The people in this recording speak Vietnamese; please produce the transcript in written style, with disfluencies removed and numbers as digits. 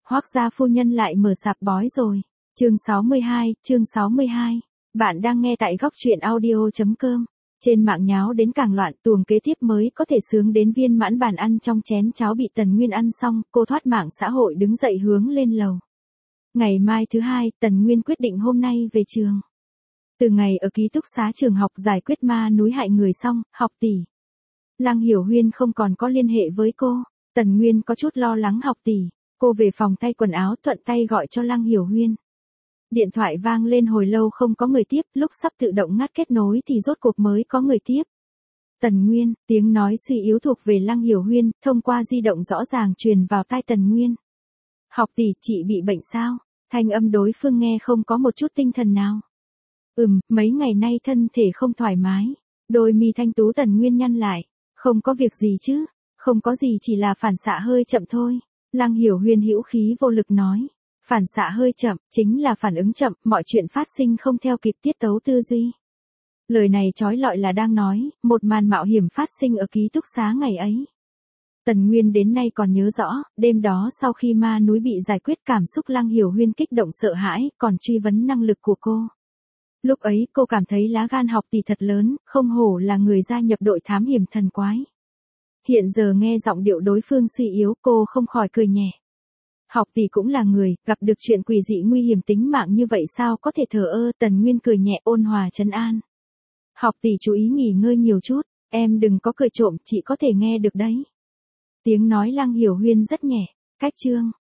Hoắc gia phu nhân lại mở sạp bói rồi. Chương 62. Bạn đang nghe tại góc truyện audio.com. Trên mạng nháo đến càng loạn, tuồng kế tiếp mới có thể sướng đến viên mãn bàn ăn trong chén cháo bị Tần Nguyên ăn xong, cô thoát mạng xã hội đứng dậy hướng lên lầu. Ngày mai thứ hai, Tần Nguyên quyết định hôm nay về trường. Từ ngày ở ký túc xá trường học giải quyết ma núi hại người xong, học tỷ Lăng Hiểu Huyên không còn có liên hệ với cô. Tần Nguyên có chút lo lắng học tỷ. Cô về phòng thay quần áo thuận tay gọi cho Lăng Hiểu Huyên. Điện thoại vang lên hồi lâu không có người tiếp, lúc sắp tự động ngắt kết nối thì rốt cuộc mới có người tiếp. Tần Nguyên, tiếng nói suy yếu thuộc về Lăng Hiểu Huyên, thông qua di động rõ ràng truyền vào tai Tần Nguyên. Học tỷ, chị bị bệnh sao? Thanh âm đối phương nghe không có một chút tinh thần nào. Mấy ngày nay thân thể không thoải mái. Đôi mi thanh tú Tần Nguyên nhăn lại. Không có việc gì chứ? Không có gì, chỉ là phản xạ hơi chậm thôi. Lăng Hiểu Huyên hữu khí vô lực nói. Phản xạ hơi chậm, chính là phản ứng chậm, mọi chuyện phát sinh không theo kịp tiết tấu tư duy. Lời này trói lọi là đang nói, một màn mạo hiểm phát sinh ở ký túc xá ngày ấy. Tần Nguyên đến nay còn nhớ rõ, đêm đó sau khi ma núi bị giải quyết cảm xúc Lăng Hiểu Huyên kích động sợ hãi, còn truy vấn năng lực của cô. Lúc ấy cô cảm thấy lá gan học tỷ thật lớn, không hổ là người gia nhập đội thám hiểm thần quái. Hiện giờ nghe giọng điệu đối phương suy yếu, cô không khỏi cười nhẹ. Học tỷ cũng là người, gặp được chuyện quỷ dị nguy hiểm tính mạng như vậy sao có thể thờ ơ. Tần Nguyên cười nhẹ ôn hòa trấn an. Học tỷ chú ý nghỉ ngơi nhiều chút, em đừng có cười trộm, chị có thể nghe được đấy. Tiếng nói Lăng Hiểu Huyên rất nhẹ. Cách chương